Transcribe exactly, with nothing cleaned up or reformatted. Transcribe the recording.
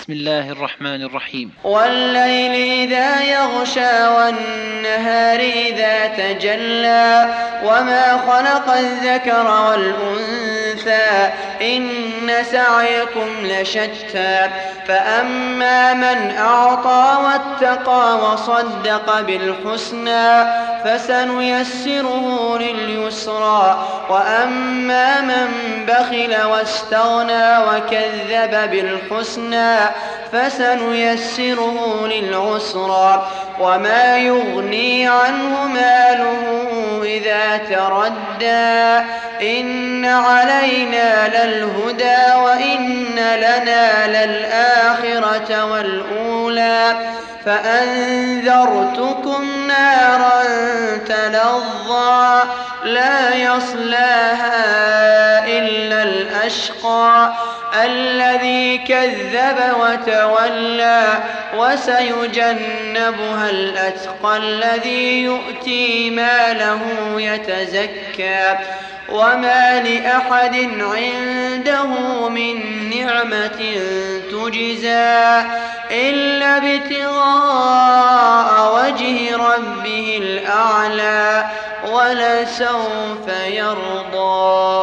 بسم الله الرحمن الرحيم. والليل إذا يغشى والنهار إذا تجلى وما خلق الذكر والأنثى إن سعيكم لشتى فأما من أعطى واتقى وصدق بالحسنى فسنيسره لليسرى وأما من بخل واستغنى وكذب بالحسنى فسنيسره للعسرى وما يغني عنه ماله إذا تردى إن علينا للهدى وإن لنا للآخرة والأولى فأنذرتكم نارا تلظى لا يصلاها إلا الأشقى الذي كذب وتولى وسيجنبها الأتقى الذي يؤتي ماله يتزكى وما لأحد عنده من نعمة تجزى إلا ابتغاء وجه ربه الأعلى ولسوف يرضى.